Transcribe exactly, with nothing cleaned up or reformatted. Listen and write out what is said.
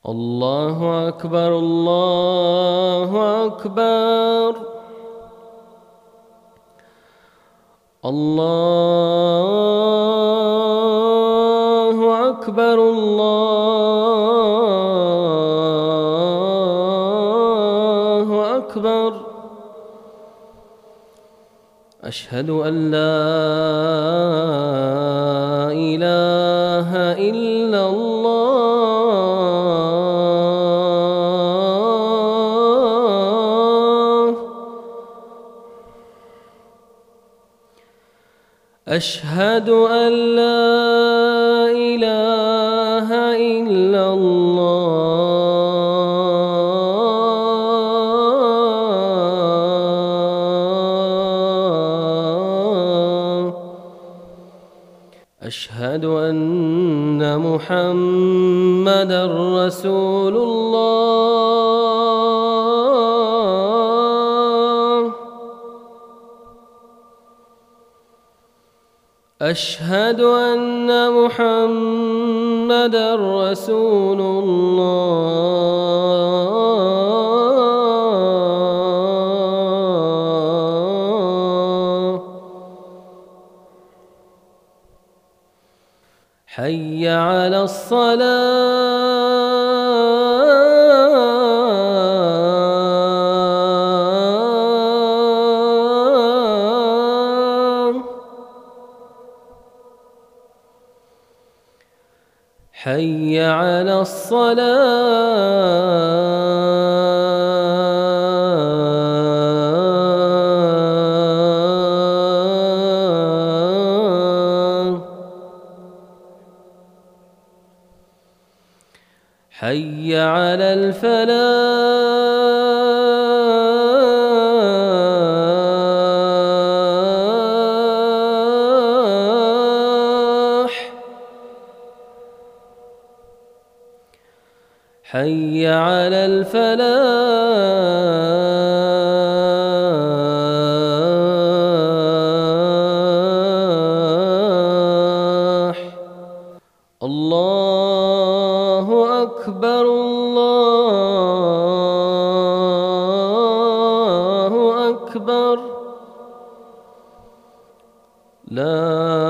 الله أكبر الله أكبر الله أكبر الله أكبر. أشهد أن لا إله إلا الله. أشهد أن لا إله إلا الله. أشهد أن محمدًا رسول الله. أشهد أن محمدًا رسول الله. حي على الصلاة. حي على الصلاة. حي على الفلاح. حي على الفلاح. الله أكبر الله أكبر. لا